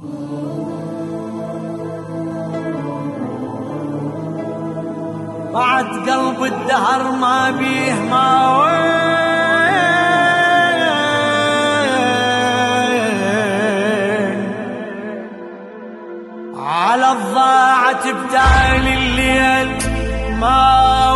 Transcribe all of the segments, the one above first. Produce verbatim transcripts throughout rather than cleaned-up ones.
بعد قلب الدهر ما بيه ما وين، على الضاعة بتالي الليل ما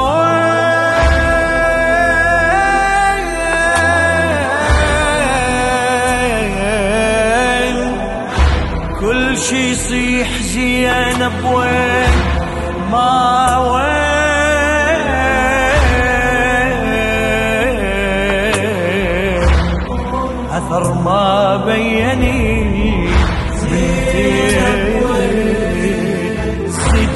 وين، كل شي يصيح زينب وين ما وين، أثر ما بيني زينب وين،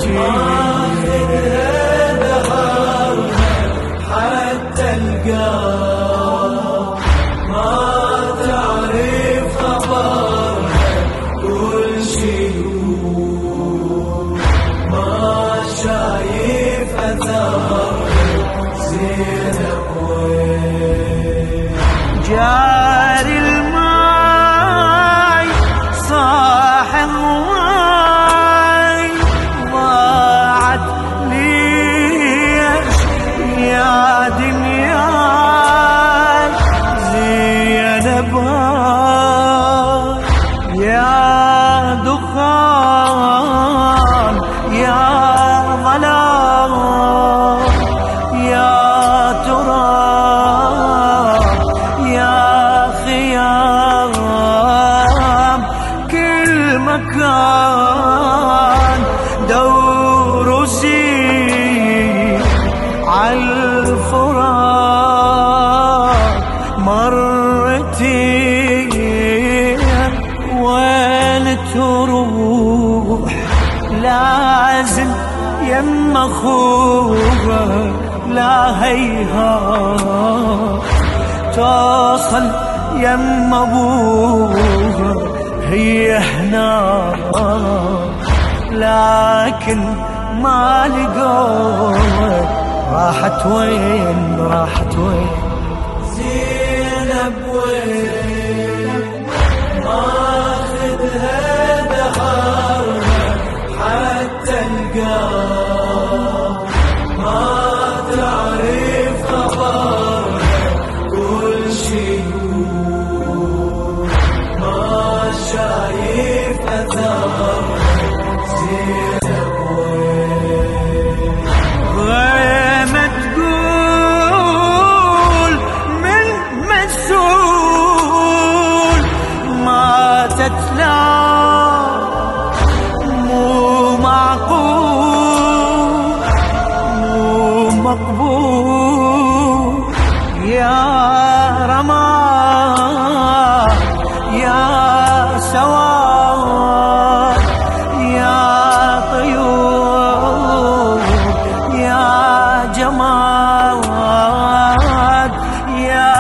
سجين دهر حتى القلب ما تعرف خبر، كل شي ما شايف أثر زينب وين، جاري الماي صاح هواي ضاعت ليش يا دنياي زينب هاي، يا دخان يا ظلام يا تراب يا خيام، كل مكان دور وسير عالفراق مرتين، وين تروح لازم يم اخوها، لا هيهات توصل يم ابوها، هي هنا لكن ما لقوها، راحت وين راحت وين زينب وين، ماخذها دهرها حتى القلب ما تعرف خبرها، كل شي ما شايف أثر زينب وين، غيمة تقول من مسؤول ما تتلى مو معقول مو مقبول، يا رماد يا سواد يا طيور يا جماد يا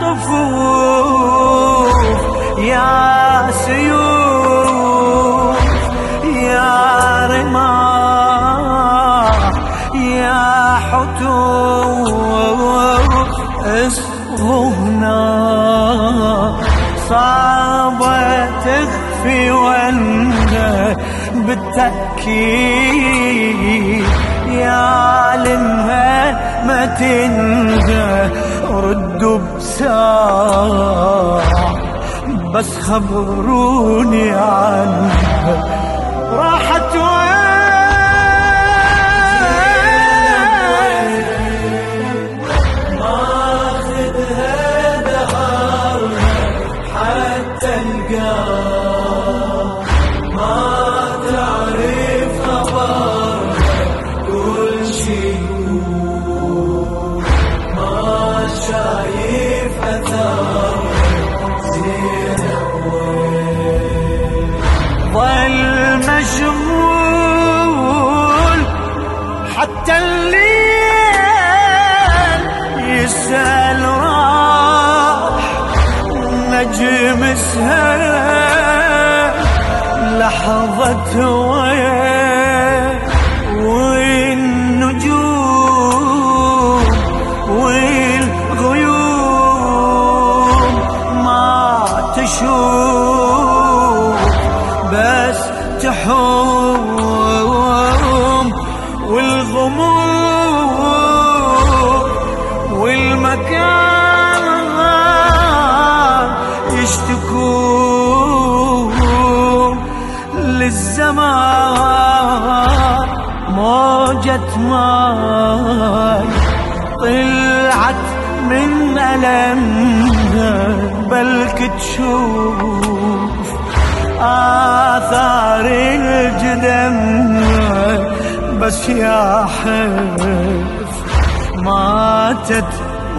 طفوف يا سيوف يا رماح يا حتوف، اصغوا هنا صعبة تخفي وانه بالتأكيد، يعلمها ما تنهى ردوا بساعة، بس خبروني عنها راحت وين، ماخذها دهرها حتى القلب ما تعرف خبرها، كل شي ما شايف أثر زينب وين، ظل مشغول حتى الليل يسأل راح نجم سهل لحظة وين، والنجوم والغيوم ما تشوف يشتكوا للزمان موجة ماي طلعت من ألمها، بلك تشوف آثار الجدم بس يا حف ماتت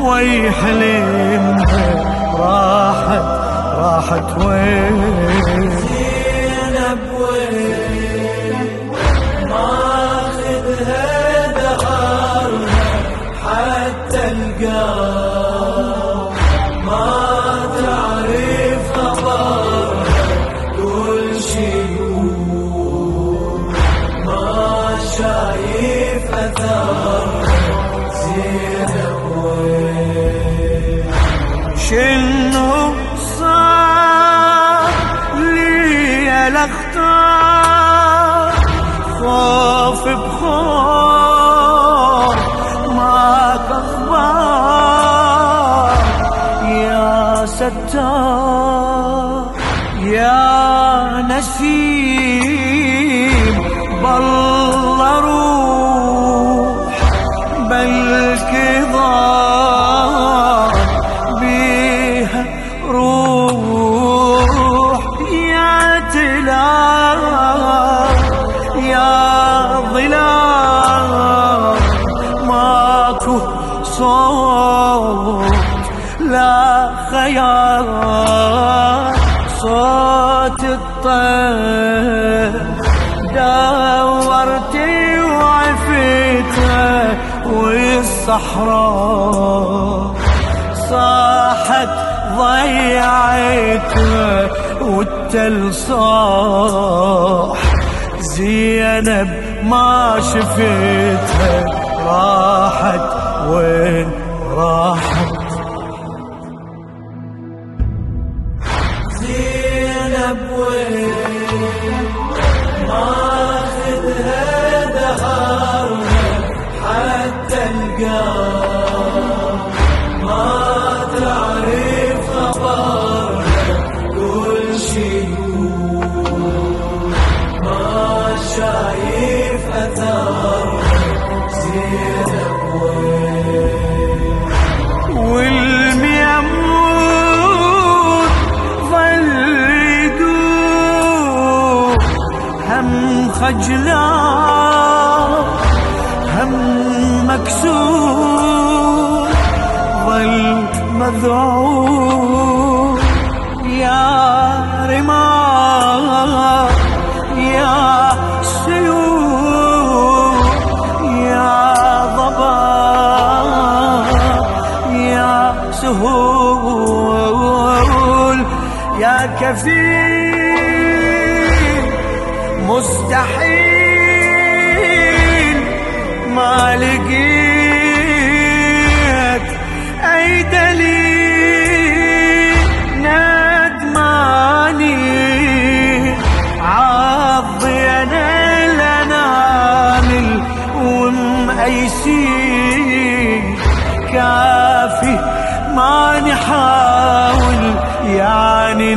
ويحلمها راحت راحت وين زينب وين ماخذها دهرها حتى القاع ما تعرف خبرها كل شي ما شايف أثرها زينب وين شنو صار لي الاختار خوف بخوف ما اخبار يا ستار يا نسيم بالله روح بلك ضاع بيها روح يا تلال يا ظلال ماكو صوت لا خيال صوت الطير دورتي وعفتها والصحراء صاحت ضيعتها والتل صاح زينب ما شفتها راحت وين راحت زينب وين ماخذها دهرها حتى القاع ما تعرف خبرها كل شي ما شايف أثرها زينب وين والميمون ظل يدور هم خجلان هم مكسور ظل مذعور يا رمال يا سيوف يا ضباب يا سهول يا كفيل مستحيل ما لقيت أي دليل ندماني عضينا الأنامل ومأيسين كافي ما نحاول يعني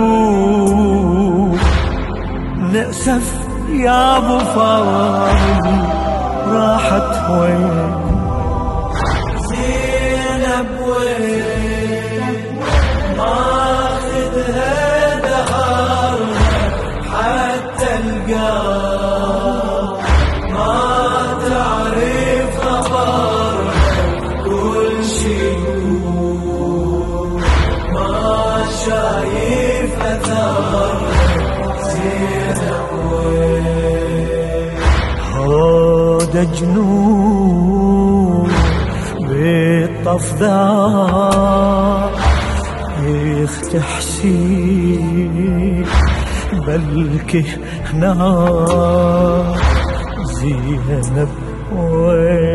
نقول نأسف يا ابو فاضل راحت وين زينب وين ماخذها دهرها حتى القاع ما تعرف خبرها كل شي ما شايف أثرها زينب وين هذا جنون بالطفداء يختحسين بلكي هنا زينب وين